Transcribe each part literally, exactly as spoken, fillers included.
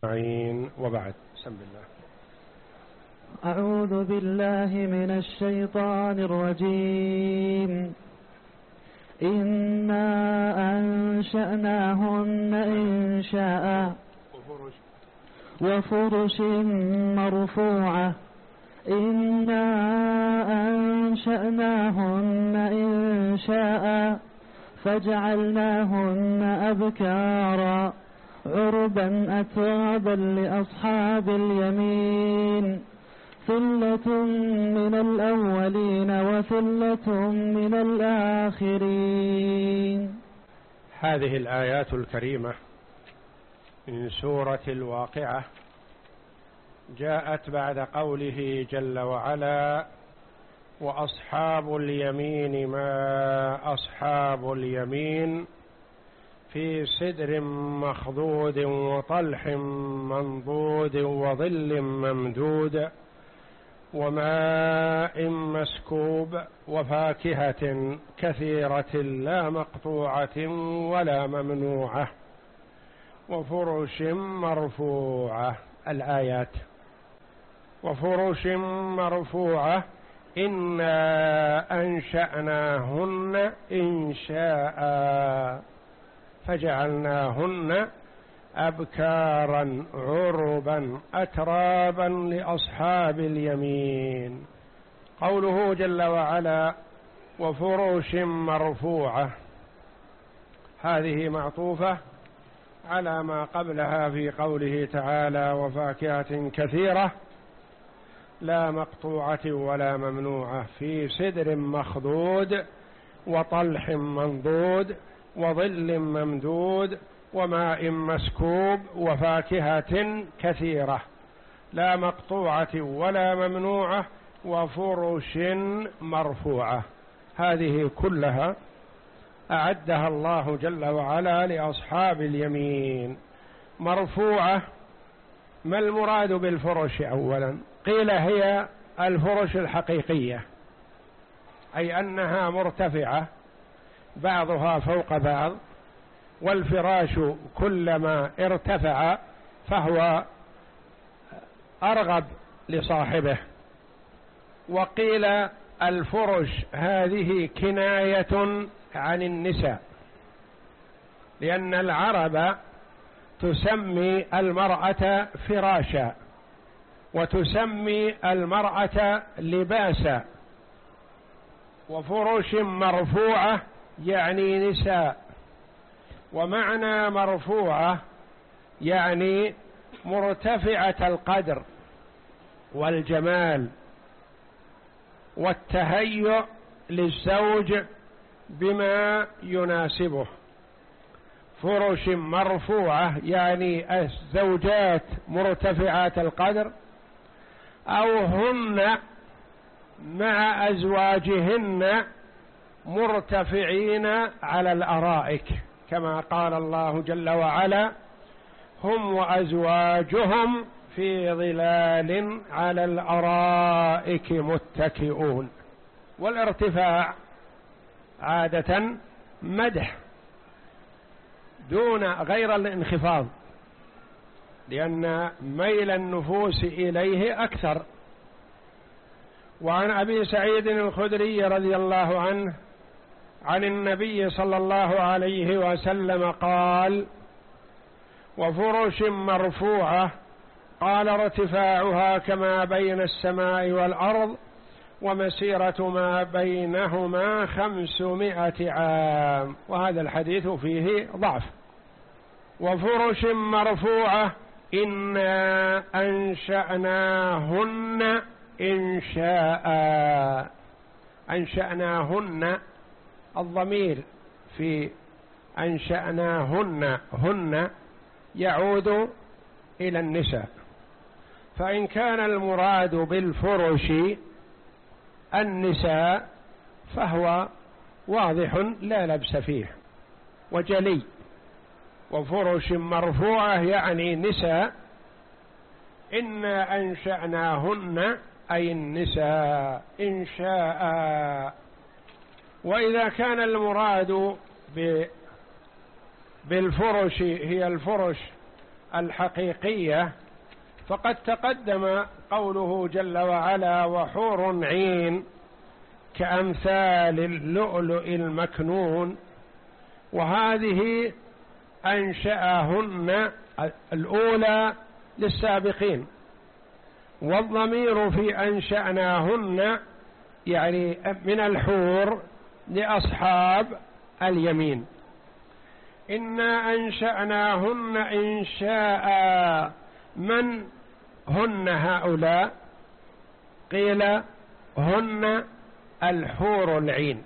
وبعد. بسم الله. أعوذ بالله من الشيطان الرجيم. إنا أنشأناهن إنشاء وفرش مرفوعة. إنا أنشأناهن إنشاء فجعلناهن أبكارا عربا أترابا لأصحاب اليمين ثلة من الأولين وثلة من الآخرين. هذه الآيات الكريمة من سورة الواقعة جاءت بعد قوله جل وعلا: وأصحاب اليمين ما أصحاب اليمين في سدر مخضود وطلح منضود وظل ممدود وماء مسكوب وفاكهة كثيرة لا مقطوعة ولا ممنوعة وفرش مرفوعة. الآيات: وفرش مرفوعة إنا أنشأناهن إنشاء فجعلناهن أبكارا عربا أترابا لأصحاب اليمين. قوله جل وعلا: وفرش مرفوعة، هذه معطوفة على ما قبلها في قوله تعالى: وفاكهة كثيرة لا مقطوعة ولا ممنوعة في سدر مخضود وطلح منضود وظل ممدود وماء مسكوب وفاكهة كثيرة لا مقطوعة ولا ممنوعة وفرش مرفوعة. هذه كلها أعدها الله جل وعلا لأصحاب اليمين. مرفوعة، ما المراد بالفرش؟ أولا قيل هي الفرش الحقيقية، أي أنها مرتفعة بعضها فوق بعض، والفراش كلما ارتفع فهو أرغب لصاحبه. وقيل الفرش هذه كناية عن النساء، لأن العرب تسمي المرأة فراشا وتسمي المرأة لباسا. وفرش مرفوعة يعني نساء، ومعنى مرفوعة يعني مرتفعة القدر والجمال والتهيؤ للزوج بما يناسبه. فرش مرفوعة يعني الزوجات مرتفعات القدر، أو هن مع أزواجهن مرتفعين على الأرائك، كما قال الله جل وعلا: هم وأزواجهم في ظلال على الأرائك متكئون. والارتفاع عادة مدح دون غير الانخفاض، لأن ميل النفوس إليه أكثر. وعن أبي سعيد الخدري رضي الله عنه عن النبي صلى الله عليه وسلم قال: وفرش مرفوعة، قال: ارتفاعها كما بين السماء والأرض ومسيرة ما بينهما خمسمائة عام. وهذا الحديث فيه ضعف. وفرش مرفوعة إنا أنشأناهن إنشاء. أنشأناهن، الضمير في أنشأناهن هن يعود إلى النساء، فإن كان المراد بالفرش النساء فهو واضح لا لبس فيه وجلي. وفرش مرفوعة يعني نساء. إنا أنشأناهن أي النساء إنشاء. وإذا كان المراد بالفرش هي الفرش الحقيقية فقد تقدم قوله جل وعلا وحور عين كأمثال اللؤلؤ المكنون، وهذه أنشأهن الأولى للسابقين، والضمير في أنشأناهن يعني من الحور لأصحاب اليمين. إنا أنشأناهن إنشاء، من هن هؤلاء؟ قيل هن الحور العين،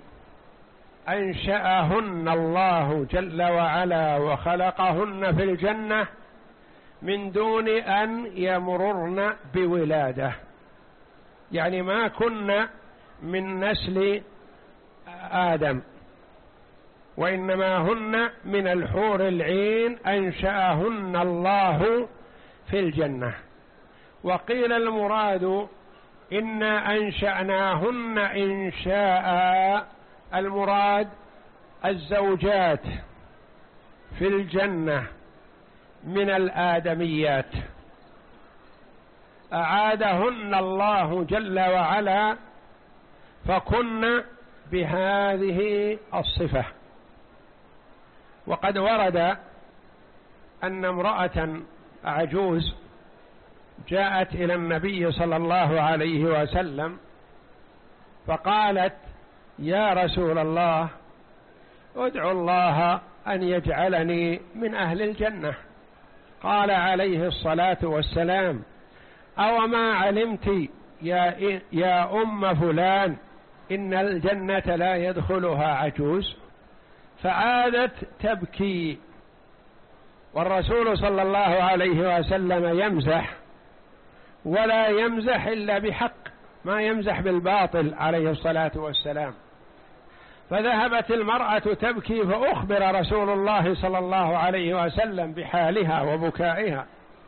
أنشأهن الله جل وعلا وخلقهن في الجنة من دون أن يمررن بولادة، يعني ما كن من نسل آدم، وإنما هن من الحور العين أنشأهن الله في الجنة. وقيل المراد إنا أنشأناهن إنشاء، المراد الزوجات في الجنة من الآدميات، أعادهن الله جل وعلا فكن بهذه الصفة. وقد ورد أن امرأة عجوز جاءت إلى النبي صلى الله عليه وسلم فقالت يا رسول الله ادعو الله أن يجعلني من أهل الجنة. قال عليه الصلاة والسلام أو ما علمت يا, يا أم فلان إن الجنة لا يدخلها عجوز؟ فعادت تبكي، والرسول صلى الله عليه وسلم يمزح، ولا يمزح إلا بحق، ما يمزح بالباطل عليه الصلاة والسلام. فذهبت المرأة تبكي، فأخبر رسول الله صلى الله عليه وسلم بحالها وبكائها،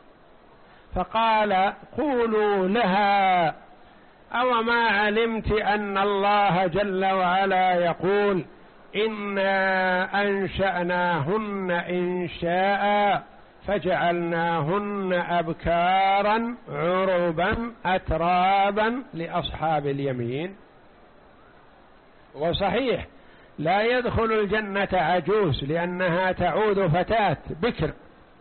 فقال قولوا لها أو ما علمت أن الله جل وعلا يقول إنا أنشأناهن إنشاء فجعلناهن أبكارا عربا أترابا لأصحاب اليمين. وصحيح لا يدخل الجنة عجوز لأنها تعود فتاة بكر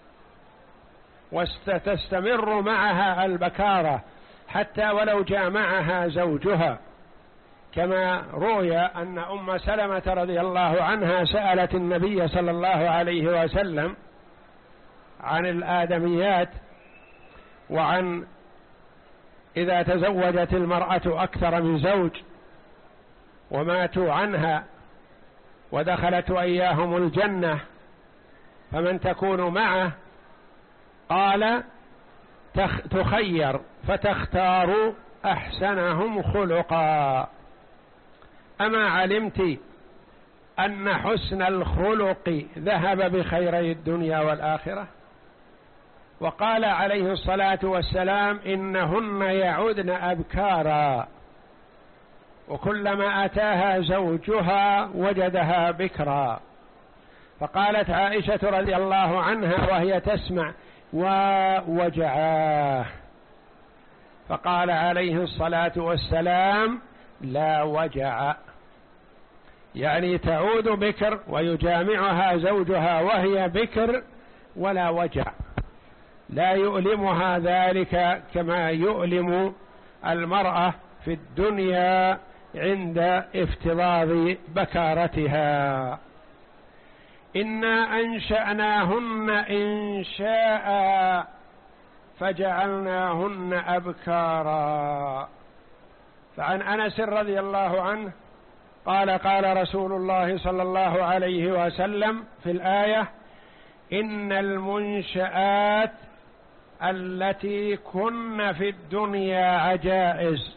وستستمر معها البكارة حتى ولو جامعها زوجها، كما روي أن أم سلمة رضي الله عنها سألت النبي صلى الله عليه وسلم عن الآدميات، وعن إذا تزوجت المرأة أكثر من زوج وماتوا عنها ودخلت وإياهم الجنة فمن تكون معه؟ قال تخير فتختار أحسنهم خلقا. أما علمت أن حسن الخلق ذهب بخيري الدنيا والآخرة؟ وقال عليه الصلاة والسلام إنهن يعودن أبكارا، وكلما أتاها زوجها وجدها بكرا. فقالت عائشة رضي الله عنها وهي تسمع ووجعاه، فقال عليه الصلاة والسلام لا وجع، يعني تعود بكر ويجامعها زوجها وهي بكر ولا وجع، لا يؤلمها ذلك كما يؤلم المرأة في الدنيا عند افتضاض بكارتها. إنا أنشأناهن إنشاء فجعلناهن أبكارا. فعن أنس رضي الله عنه قال قال رسول الله صلى الله عليه وسلم في الآية إن المنشآت التي كن في الدنيا عجائز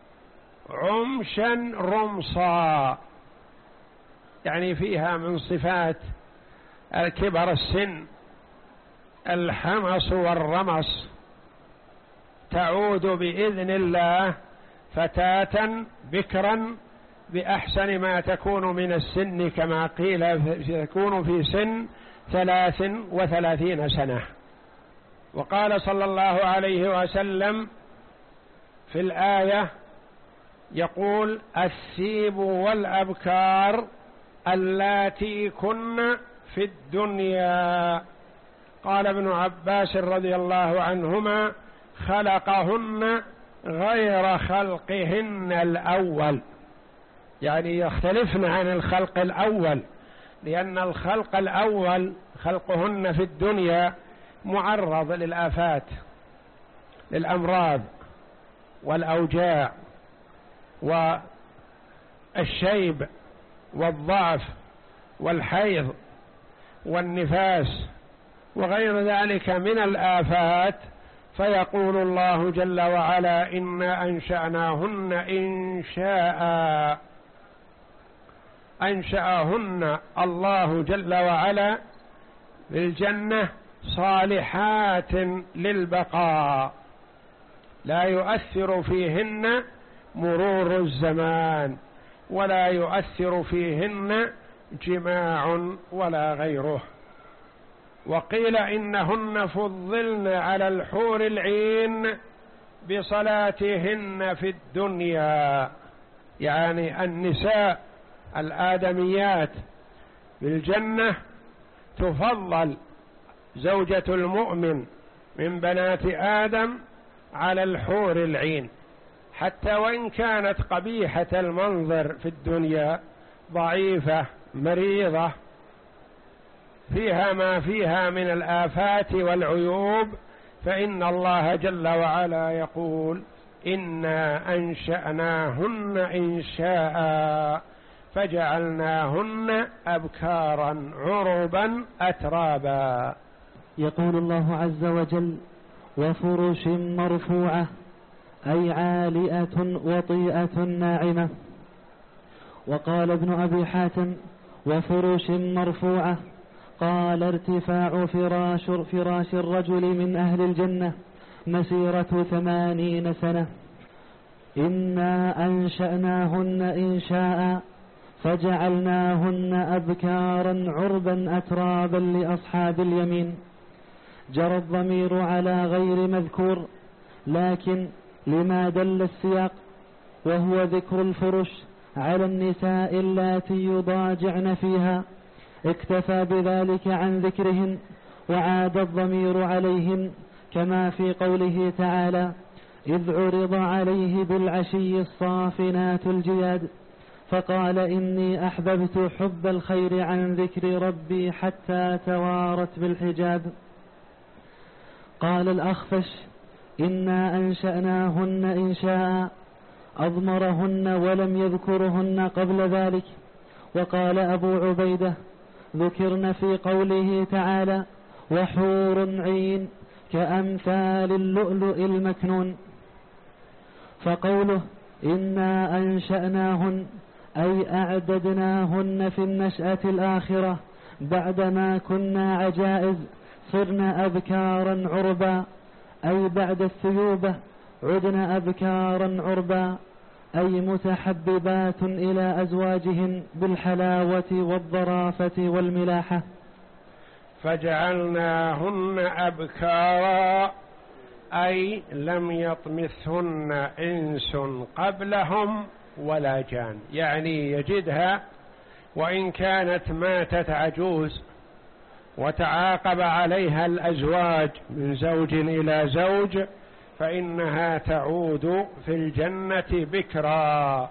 عمشا رمصا، يعني فيها من صفات الكبر السن الحمص والرمص، تعود بإذن الله فتاة بكرا بأحسن ما تكون من السن، كما قيل تكون في سن ثلاث وثلاثين سنة وقال صلى الله عليه وسلم في الآية يقول: السيب والأبكار اللاتي كن في الدنيا. قال ابن عباس رضي الله عنهما: خلقهن غير خلقهن الأول، يعني يختلفن عن الخلق الأول، لأن الخلق الأول خلقهن في الدنيا معرض للآفات، للأمراض والأوجاع والشيب والضعف والحيض والنفاس وغير ذلك من الآفات، فيقول الله جل وعلا: إنا أنشأناهن إن شاء، أنشأهن الله جل وعلا بالجنة صالحات للبقاء، لا يؤثر فيهن مرور الزمان، ولا يؤثر فيهن جماع ولا غيره. وقيل إنهن فضلن على الحور العين بصلاتهن في الدنيا، يعني النساء الآدميات بالجنة تفضل زوجة المؤمن من بنات آدم على الحور العين، حتى وإن كانت قبيحة المنظر في الدنيا، ضعيفة مريضة فيها ما فيها من الآفات والعيوب، فإن الله جل وعلا يقول: إنا أنشأناهن إن شاء فجعلناهن أبكارا عربا أترابا. يقول الله عز وجل: وفرش مرفوعة، أي عالية وطيئة ناعمة. وقال ابن أبي حاتم: وفرش مرفوعة، قال ارتفاع فراش, فراش الرجل من أهل الجنة مسيرة ثمانين سنة. إنا أنشأناهن إن شاء فجعلناهن أبكارا عربا أترابا لأصحاب اليمين. جرى الضمير على غير مذكور، لكن لما دل السياق وهو ذكر الفرش على النساء اللاتي يضاجعن فيها، اكتفى بذلك عن ذكرهن، وعاد الضمير عليهن، كما في قوله تعالى: إذ عرض عليه بالعشي الصافنات الجياد فقال إني أحببت حب الخير عن ذكر ربي حتى توارت بالحجاب. قال الأخفش: إنا أنشأناهن إن شاء، أضمرهن ولم يذكرهن قبل ذلك. وقال أبو عبيدة: ذكرن في قوله تعالى: وحور عين كأمثال اللؤلؤ المكنون. فقوله إنا أنشأناهن أي أعددناهن في النشأة الآخرة بعدما كنا عجائز صرنا أبكارا عربا، أي بعد الثيوبة عدنا أبكارا عربا، أي متحببات إلى أزواجهن بالحلاوة والظرافة والملاحة. فجعلناهن أبكارا أي لم يطمثهن إنس قبلهم ولا جان، يعني يجدها وإن كانت ماتت عجوز وتعاقب عليها الأزواج من زوج إلى زوج، فإنها تعود في الجنة بكرا.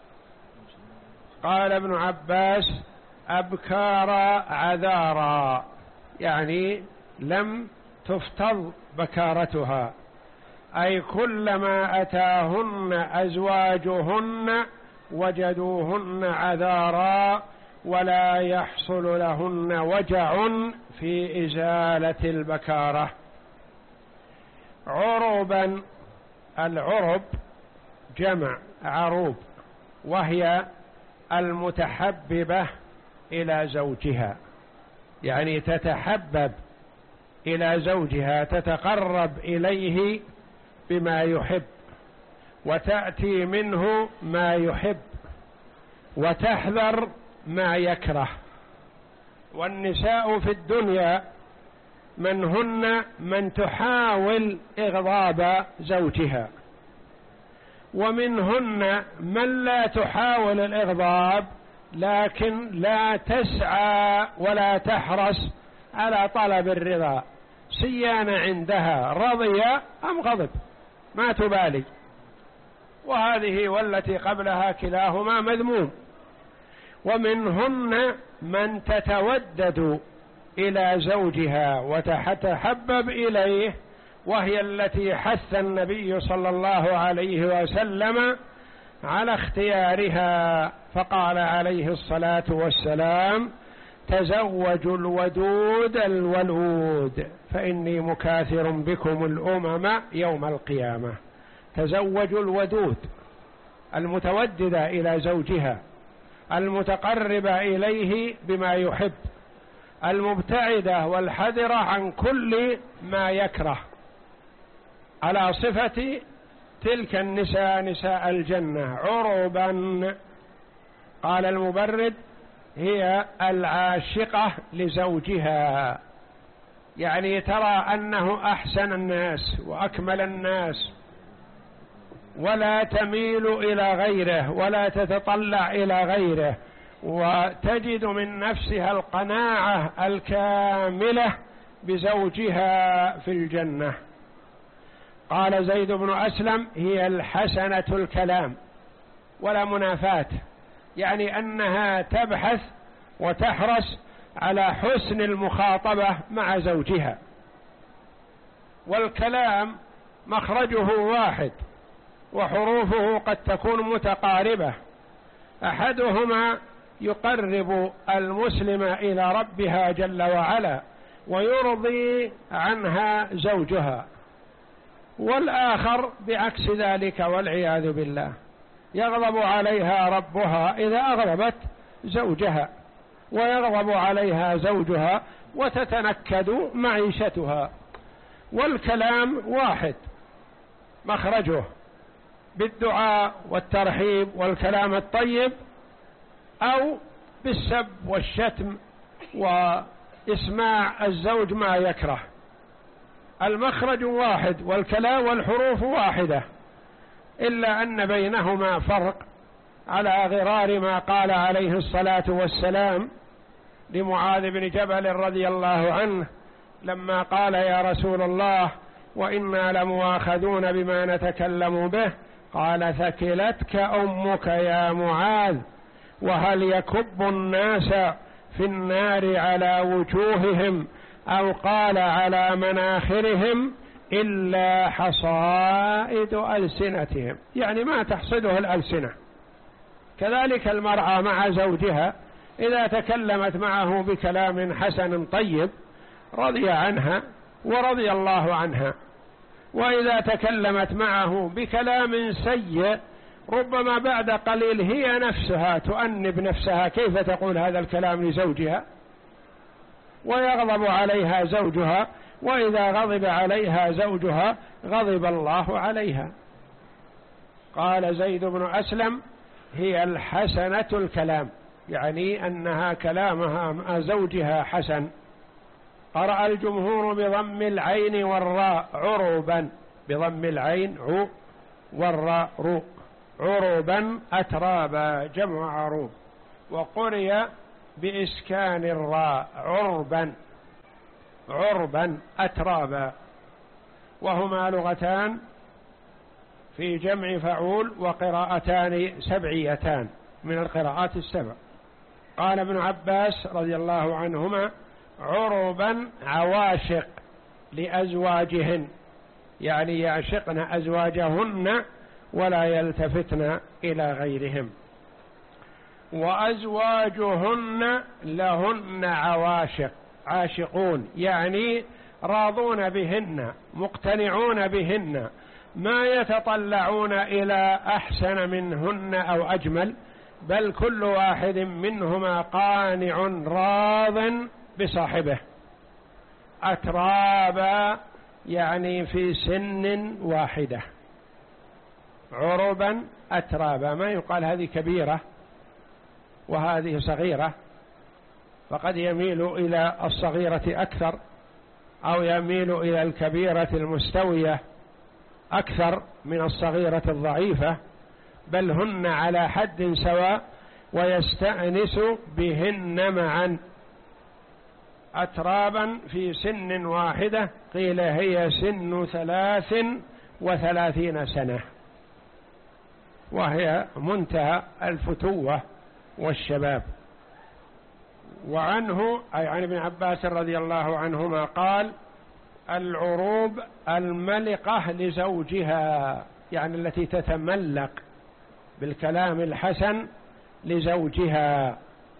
قال ابن عباس: أبكارا عذارا، يعني لم تفتض بكارتها، أي كلما أتاهن أزواجهن وجدوهن عذارا ولا يحصل لهن وجع في إزالة البكارة. عربا، العرب جمع عروب، وهي المتحببة إلى زوجها، يعني تتحبب إلى زوجها، تتقرب إليه بما يحب، وتأتي منه ما يحب، وتحذر ما يكره. والنساء في الدنيا منهن من تحاول إغضاب زوجها، ومنهن من لا تحاول الإغضاب لكن لا تسعى ولا تحرص على طلب الرضا، سيان عندها رضي أم غضب ما تبالي، وهذه والتي قبلها كلاهما مذموم. ومنهن من تتودد إلى زوجها وتتحبب إليه، وهي التي حث النبي صلى الله عليه وسلم على اختيارها، فقال عليه الصلاة والسلام: تزوجوا الودود الولود فإني مكاثر بكم الأمم يوم القيامة. تزوجوا الودود، المتوددة إلى زوجها، المتقربة إليه بما يحب، المبتعدة والحذرة عن كل ما يكره، على صفة تلك النساء نساء الجنة عربا. قال المبرد: هي العاشقة لزوجها، يعني ترى أنه أحسن الناس وأكمل الناس، ولا تميل إلى غيره ولا تتطلع إلى غيره، وتجد من نفسها القناعة الكاملة بزوجها في الجنة. قال زيد بن أسلم: هي الحسنة الكلام، ولا منافاة، يعني أنها تبحث وتحرص على حسن المخاطبة مع زوجها. والكلام مخرجه واحد وحروفه قد تكون متقاربة، أحدهما يقرب المسلم إلى ربها جل وعلا ويرضي عنها زوجها، والآخر بعكس ذلك والعياذ بالله، يغضب عليها ربها إذا أغضبت زوجها، ويغضب عليها زوجها وتتنكد معيشتها. والكلام واحد مخرجه بالدعاء والترحيب والكلام الطيب، أو بالسب والشتم وإسماع الزوج ما يكره. المخرج واحد والكلام والحروف واحدة، إلا أن بينهما فرق، على غرار ما قال عليه الصلاة والسلام لمعاذ بن جبل رضي الله عنه لما قال: يا رسول الله وإنا لمؤاخذون بما نتكلم به، قال: ثكلتك أمك يا معاذ، وهل يكب الناس في النار على وجوههم أو قال على مناخرهم إلا حصائد ألسنتهم، يعني ما تحصده الألسنة. كذلك المرأة مع زوجها إذا تكلمت معه بكلام حسن طيب رضي عنها ورضي الله عنها، وإذا تكلمت معه بكلام سيء ربما بعد قليل هي نفسها تؤنب نفسها كيف تقول هذا الكلام لزوجها، ويغضب عليها زوجها، وإذا غضب عليها زوجها غضب الله عليها. قال زيد بن أسلم: هي الحسنة الكلام، يعني أنها كلامها مع زوجها حسن. قرأ الجمهور بضم العين والراء عربا، بضم العين عو والراء رو، عربا أترابا جمع عروب. وقرئ بإسكان الراء عربا، عربا أترابا، وهما لغتان في جمع فعول وقراءتان سبعيتان من القراءات السبع. قال ابن عباس رضي الله عنهما: عربا عواشق لأزواجهن، يعني يعشقن أزواجهن ولا يلتفتن إلى غيرهم. وأزواجهن لهن عواشق، عاشقون يعني راضون بهن مقتنعون بهن، ما يتطلعون إلى أحسن منهن أو أجمل، بل كل واحد منهما قانع راض بصاحبه. أترابا يعني في سن واحدة، عربا أترابا، ما يقال هذه كبيرة وهذه صغيرة، فقد يميل إلى الصغيرة أكثر أو يميل إلى الكبيرة المستوية أكثر من الصغيرة الضعيفة، بل هن على حد سواء ويستأنس بهن معا. أترابا في سن واحدة، قيل هي سن ثلاث وثلاثين سنة، وهي منتهى الفتوة والشباب. وعنه أي عن ابن عباس رضي الله عنهما قال: العروب الملقة لزوجها، يعني التي تتملق بالكلام الحسن لزوجها.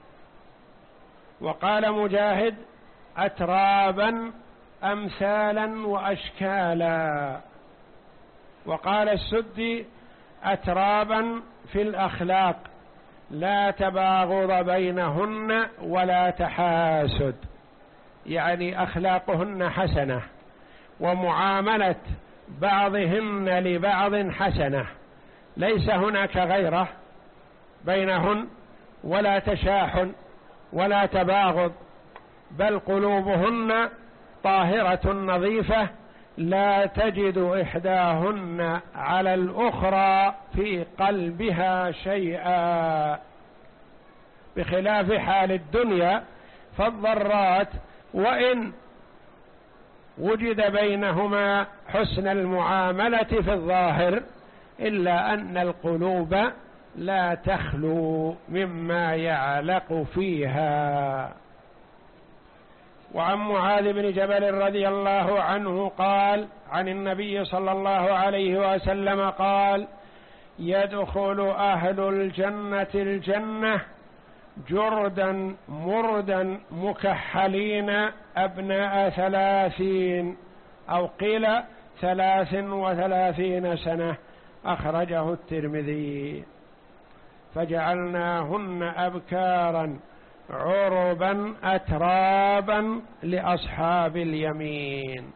وقال مجاهد: أترابا أمثالا وأشكالا. وقال السدي: أترابا في الأخلاق، لا تباغض بينهن ولا تحاسد، يعني أخلاقهن حسنة، ومعاملة بعضهن لبعض حسنة، ليس هناك غيرة بينهن ولا تشاحن ولا تباغض، بل قلوبهن طاهرة نظيفة، لا تجد إحداهن على الأخرى في قلبها شيئا، بخلاف حال الدنيا، فالضرات وإن وجد بينهما حسن المعاملة في الظاهر، إلا أن القلوب لا تخلو مما يعلق فيها. وعن معاذ بن جبل رضي الله عنه قال عن النبي صلى الله عليه وسلم قال: يدخل أهل الجنة الجنة جردا مردا مكحلين أبناء ثلاثين، أو قيل ثلاث وثلاثين سنة، أخرجه الترمذي. فجعلناهن أبكارا عربا أترابا لأصحاب اليمين.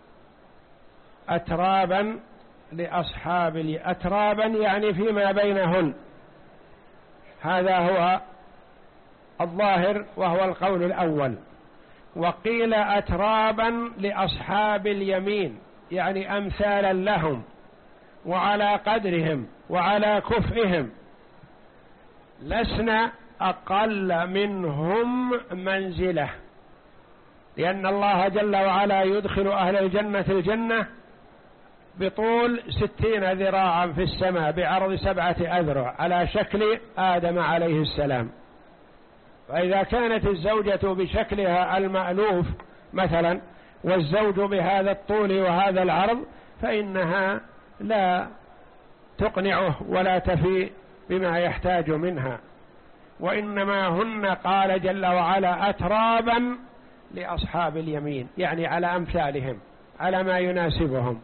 أترابا لأصحاب اليمين، أترابا يعني فيما بينهن، هذا هو الظاهر وهو القول الأول. وقيل أترابا لأصحاب اليمين، يعني أمثالا لهم وعلى قدرهم وعلى كفئهم، لسنا أقل منهم منزلة، لأن الله جل وعلا يدخل أهل الجنة الجنة بطول ستين ذراعا في السماء بعرض سبعة أذرع على شكل آدم عليه السلام. فإذا كانت الزوجة بشكلها المألوف مثلا والزوج بهذا الطول وهذا العرض، فإنها لا تقنعه ولا تفي بما يحتاج منها، وإنما هن قال جل وعلا أترابا لأصحاب اليمين، يعني على أمثالهم، على ما يناسبهم.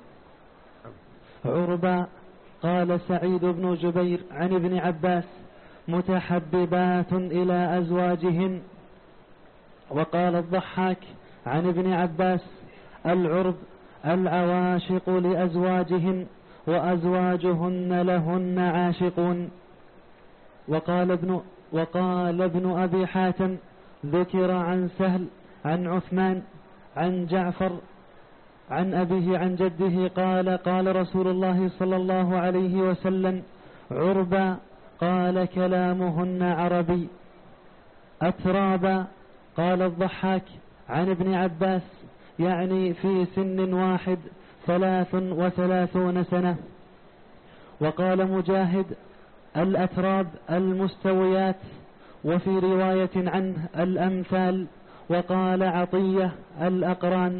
عربا. قال سعيد بن جبير عن ابن عباس: متحببات إلى أزواجهن. وقال الضحاك عن ابن عباس: العرب العواشق لأزواجهن وأزواجهن لهن عاشقون. وقال ابن وقال ابن أبي حاتم: ذكر عن سهل عن عثمان عن جعفر عن أبيه عن جده قال: قال رسول الله صلى الله عليه وسلم: عربا. قال: كلامهن عربي. أترابا. قال الضحاك عن ابن عباس: يعني في سن واحد ثلاث وثلاثون سنة. وقال مجاهد: الأتراب المستويات، وفي رواية عنه الأمثال. وقال عطية: الأقران.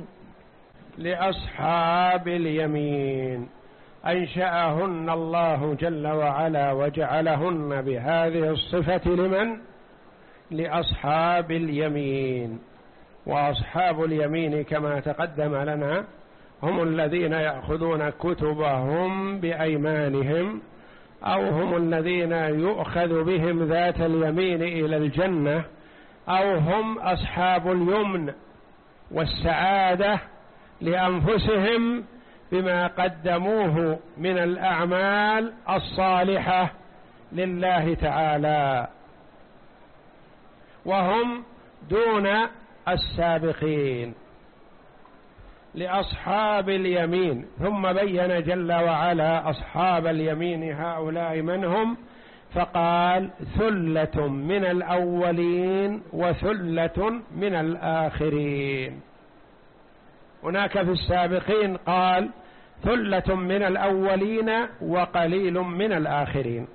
لأصحاب اليمين أنشأهن الله جل وعلا وجعلهن بهذه الصفة لمن؟ لأصحاب اليمين. وأصحاب اليمين كما تقدم لنا هم الذين يأخذون كتبهم بأيمانهم، أو هم الذين يؤخذ بهم ذات اليمين إلى الجنة، أو هم أصحاب اليمن والسعادة لأنفسهم بما قدموه من الأعمال الصالحة لله تعالى، وهم دون السابقين. لأصحاب اليمين، ثم بين جل وعلا أصحاب اليمين هؤلاء من هم، فقال ثلة من الأولين وثلة من الآخرين. هناك في السابقين قال ثلة من الأولين وقليل من الآخرين،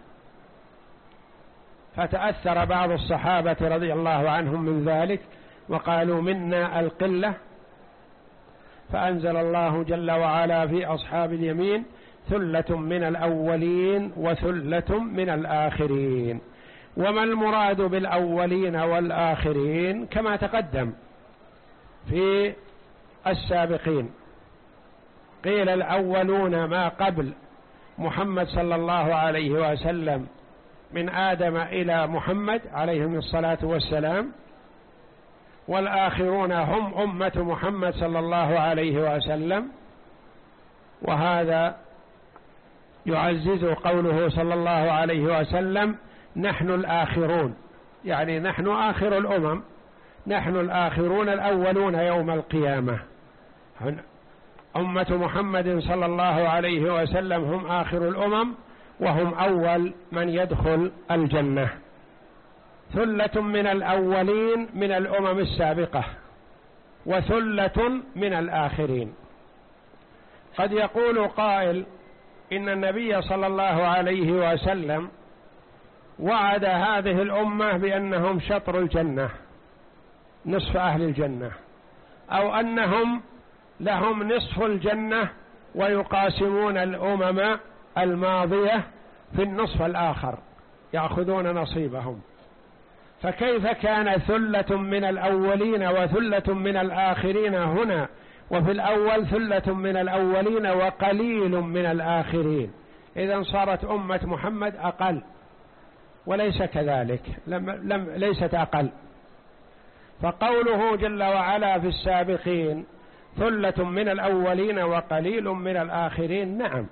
فتأثر بعض الصحابة رضي الله عنهم من ذلك وقالوا منا القلة، فأنزل الله جل وعلا في أصحاب اليمين ثلة من الأولين وثلة من الآخرين. وما المراد بالأولين والآخرين؟ كما تقدم في السابقين، قيل الأولون ما قبل محمد صلى الله عليه وسلم من آدم إلى محمد عليهم الصلاة والسلام، والآخرون هم أمة محمد صلى الله عليه وسلم. وهذا يعزز قوله صلى الله عليه وسلم نحن الآخرون، يعني نحن آخر الأمم، نحن الآخرون الأولون يوم القيامة. أمة محمد صلى الله عليه وسلم هم آخر الأمم وهم أول من يدخل الجنة. ثلة من الأولين من الأمم السابقة وثلة من الآخرين. قد يقول قائل إن النبي صلى الله عليه وسلم وعد هذه الأمة بأنهم شطر الجنة، نصف أهل الجنة، أو أنهم لهم نصف الجنة ويقاسمون الأمم الماضية في النصف الآخر، يأخذون نصيبهم. فكيف كان ثلة من الأولين وثلة من الآخرين هنا، وفي الأول ثلة من الأولين وقليل من الآخرين؟ إذن صارت أمة محمد أقل، وليس كذلك، لم لم ليست أقل. فقوله جل وعلا في السابقين ثلة من الأولين وقليل من الآخرين، نعم،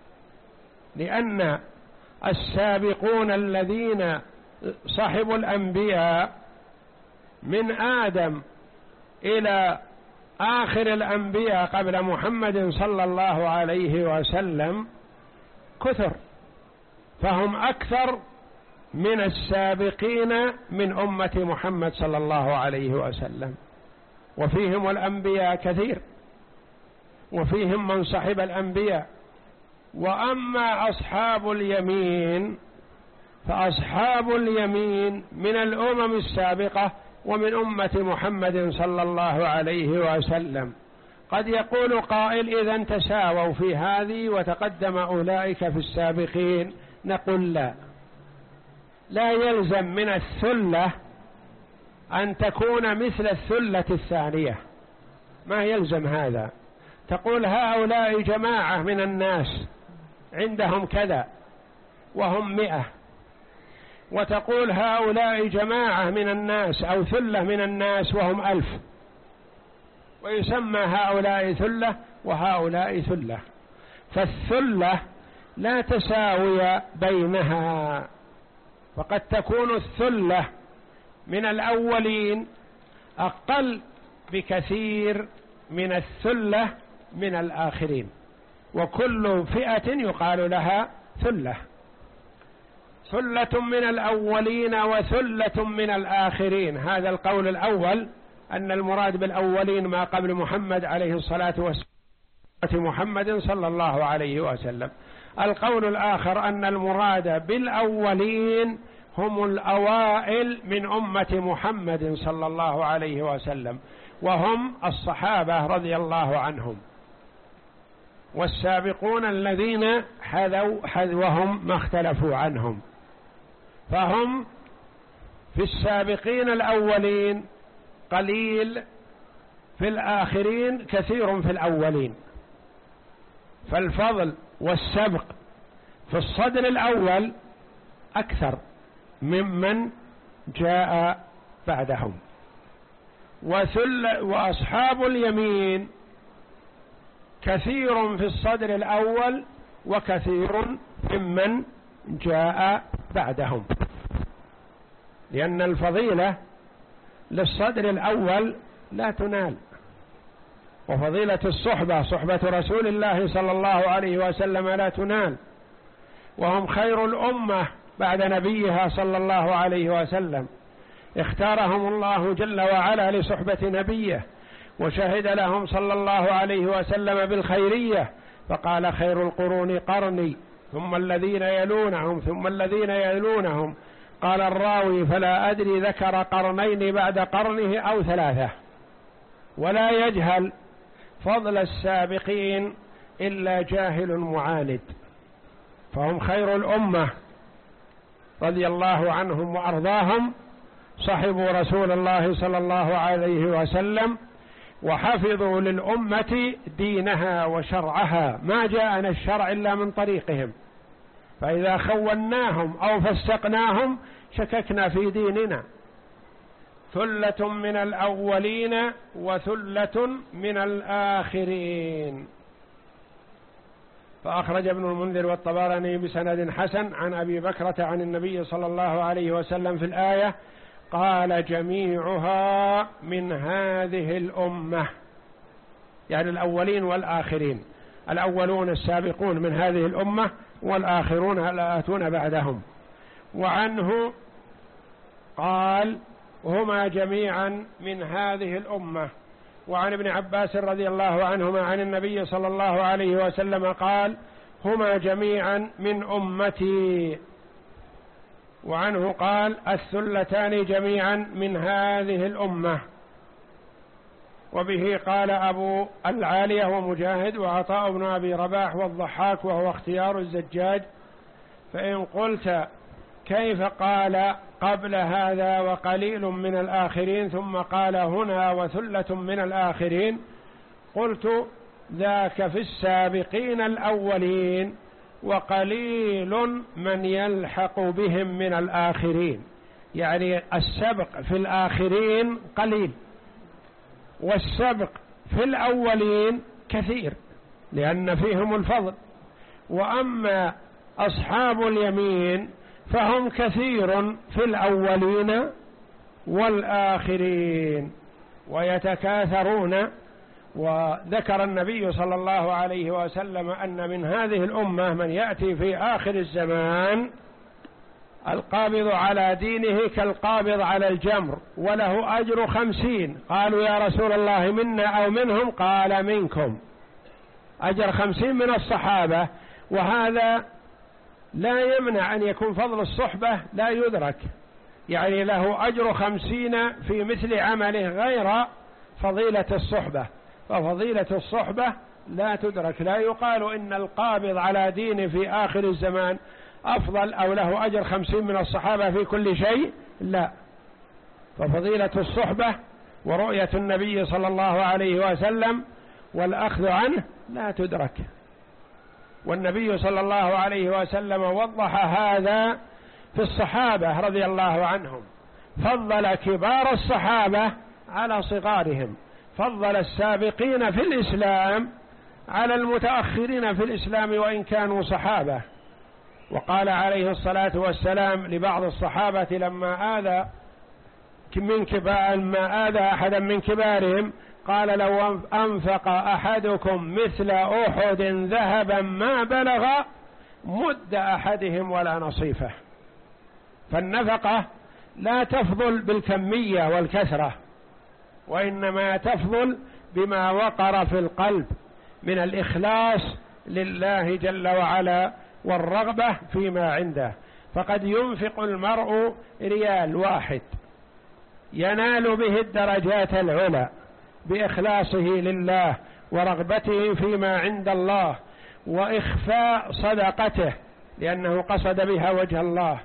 لأن السابقون الذين صحبوا الأنبياء من آدم إلى آخر الأنبياء قبل محمد صلى الله عليه وسلم كثر، فهم أكثر من السابقين من أمة محمد صلى الله عليه وسلم، وفيهم الأنبياء كثير وفيهم من صحب الأنبياء. وأما أصحاب اليمين فأصحاب اليمين من الأمم السابقة ومن أمة محمد صلى الله عليه وسلم. قد يقول قائل إذن تساووا في هذه وتقدم أولئك في السابقين، نقول لا، لا يلزم من الثلة أن تكون مثل الثلة الثانية، ما يلزم هذا. تقول هؤلاء جماعة من الناس عندهم كذا وهم مئة، وتقول هؤلاء جماعة من الناس أو ثلة من الناس وهم ألف، ويسمى هؤلاء ثلة وهؤلاء ثلة. فالثلة لا تساوي بينها، فقد تكون الثلة من الأولين أقل بكثير من الثلة من الآخرين، وكل فئة يقال لها ثلة. ثلة من الأولين وثلة من الآخرين، هذا القول الأول أن المراد بالأولين ما قبل محمد عليه الصلاة والسلام، محمد صلى الله عليه وسلم. القول الآخر أن المراد بالأولين هم الأوائل من أمة محمد صلى الله عليه وسلم، وهم الصحابة رضي الله عنهم، والسابقون الذين حذوا حذوهم ما اختلفوا عنهم. فهم في السابقين الأولين قليل، في الآخرين كثير في الأولين. فالفضل والسبق في الصدر الأول أكثر ممن جاء بعدهم. وثل وأصحاب اليمين كثير في الصدر الأول وكثير ممن جاء بعدهم، لأن الفضيلة للصدر الأول لا تنال، وفضيلة الصحبة صحبة رسول الله صلى الله عليه وسلم لا تنال، وهم خير الأمة بعد نبيها صلى الله عليه وسلم، اختارهم الله جل وعلا لصحبة نبيه، وشهد لهم صلى الله عليه وسلم بالخيرية، فقال خير القرون قرني ثم الذين يلونهم ثم الذين يلونهم. قال الراوي فلا أدري ذكر قرنين بعد قرنه أو ثلاثة. ولا يجهل فضل السابقين إلا جاهل معاند، فهم خير الأمة رضي الله عنهم وأرضاهم، صحبوا رسول الله صلى الله عليه وسلم وحفظوا للأمة دينها وشرعها، ما جاءنا الشرع إلا من طريقهم، فإذا خوناهم أو فسقناهم شككنا في ديننا. ثلة من الأولين وثلة من الآخرين. فأخرج ابن المنذر والطبراني بسند حسن عن أبي بكرة عن النبي صلى الله عليه وسلم في الآية قال جميعها من هذه الأمة، يعني الأولين والآخرين، الأولون السابقون من هذه الأمة والآخرون الآتون بعدهم. وعنه قال هما جميعا من هذه الأمة. وعن ابن عباس رضي الله عنهما عن النبي صلى الله عليه وسلم قال هما جميعا من أمتي. وعنه قال الثلتان جميعا من هذه الأمة. وبه قال أبو العالية ومجاهد وعطاء بن أبي رباح والضحاك وهو اختيار الزجاج. فإن قلت كيف قال قبل هذا وقليل من الآخرين ثم قال هنا وثلة من الآخرين، قلت ذاك في السابقين الأولين وقليل من يلحق بهم من الآخرين، يعني السبق في الآخرين قليل والسبق في الأولين كثير لأن فيهم الفضل. وأما أصحاب اليمين فهم كثير في الأولين والآخرين ويتكاثرون. وذكر النبي صلى الله عليه وسلم أن من هذه الأمة من يأتي في آخر الزمان القابض على دينه كالقابض على الجمر وله أجر خمسين. قالوا يا رسول الله منا أو منهم؟ قال منكم، أجر خمسين من الصحابة. وهذا لا يمنع أن يكون فضل الصحبة لا يدرك، يعني له أجر خمسين في مثل عمله غير فضيلة الصحبة. ففضيلة الصحبة لا تدرك، لا يقال إن القابض على دين في آخر الزمان أفضل أو له أجر خمسين من الصحابة في كل شيء، لا. ففضيلة الصحبة ورؤية النبي صلى الله عليه وسلم والأخذ عنه لا تدرك. والنبي صلى الله عليه وسلم وضح هذا في الصحابة رضي الله عنهم، فضل كبار الصحابة على صغارهم، فضل السابقين في الإسلام على المتأخرين في الإسلام وإن كانوا صحابة. وقال عليه الصلاة والسلام لبعض الصحابة لما آذى من كبار ما آذى أحدا من كبارهم قال لو أنفق أحدكم مثل أحد ذهبا ما بلغ مد أحدهم ولا نصيفه. فالنفقة لا تفضل بالكمية والكثرة، وإنما تفضل بما وقر في القلب من الإخلاص لله جل وعلا والرغبة فيما عنده. فقد ينفق المرء ريال واحد ينال به الدرجات العلى بإخلاصه لله ورغبته فيما عند الله وإخفاء صدقته لأنه قصد بها وجه الله،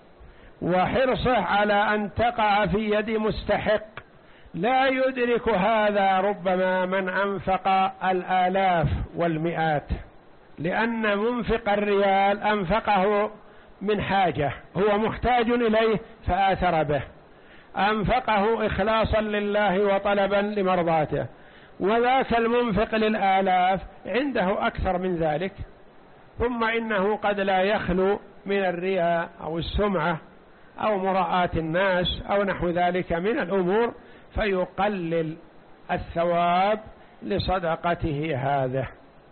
وحرصه على أن تقع في يد مستحق. لا يدرك هذا ربما من أنفق الآلاف والمئات، لأن منفق الريال أنفقه من حاجة، هو محتاج إليه فآثر به، أنفقه إخلاصا لله وطلبا لمرضاته. وذاك المنفق للآلاف عنده أكثر من ذلك، ثم إنه قد لا يخلو من الرياء أو السمعة أو مراءة الناس أو نحو ذلك من الأمور، فيقلل الثواب لصدقته هذا.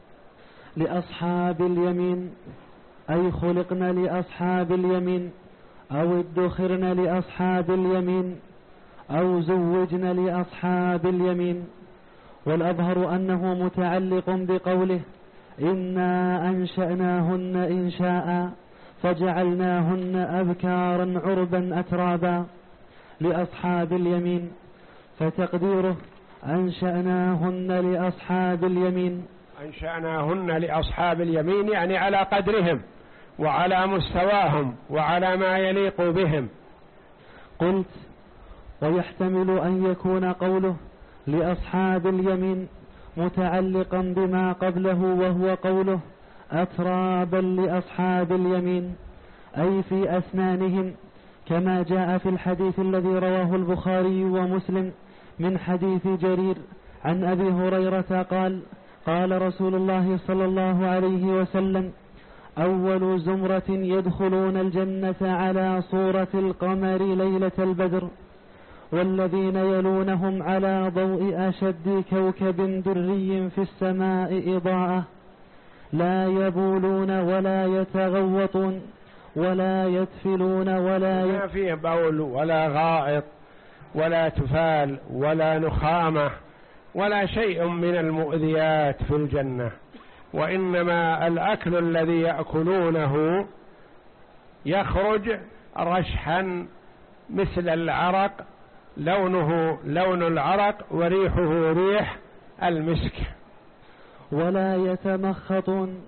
لأصحاب اليمين أي خلقنا لأصحاب اليمين، أو ادخرنا لأصحاب اليمين، أو زوجنا لأصحاب اليمين. والأظهر أنه متعلق بقوله إنا أنشأناهن إنشاء فجعلناهن أبكارا عربا أترابا لأصحاب اليمين، فتقديره أنشأناهن لأصحاب اليمين. أنشأناهن لأصحاب اليمين يعني على قدرهم وعلى مستواهم وعلى ما يليق بهم. قلت ويحتمل أن يكون قوله لأصحاب اليمين متعلقا بما قبله، وهو قوله أترابا لأصحاب اليمين، أي في أسنانهم، كما جاء في الحديث الذي رواه البخاري ومسلم من حديث جرير عن أبي هريرة قال قال رسول الله صلى الله عليه وسلم أول زمرة يدخلون الجنة على صورة القمر ليلة البدر، والذين يلونهم على ضوء أشد كوكب دري في السماء إضاءة، لا يبولون ولا يتغوطون ولا يتفلون ولا ي... ما فيه بول ولا غائط ولا تفال ولا نخامة ولا شيء من المؤذيات في الجنة، وإنما الأكل الذي يأكلونه يخرج رشحا مثل العرق، لونه لون العرق وريحه ريح المسك. ولا يتمخطون،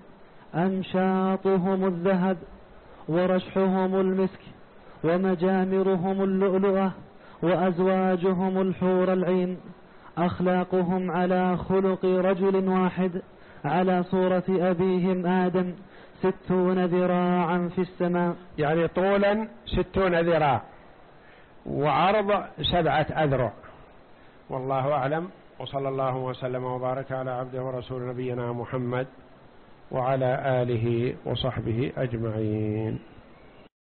أمشاطهم الذهب ورشحهم المسك ومجامرهم اللؤلؤة وأزواجهم الحور العين، أخلاقهم على خلق رجل واحد على صورة أبيهم آدم، ستون ذراعا في السماء، يعني طولا ستون ذراع وعرض سبعة أذرع. والله أعلم، وصلى الله وسلم وبارك على عبده ورسول نبينا محمد وعلى آله وصحبه أجمعين.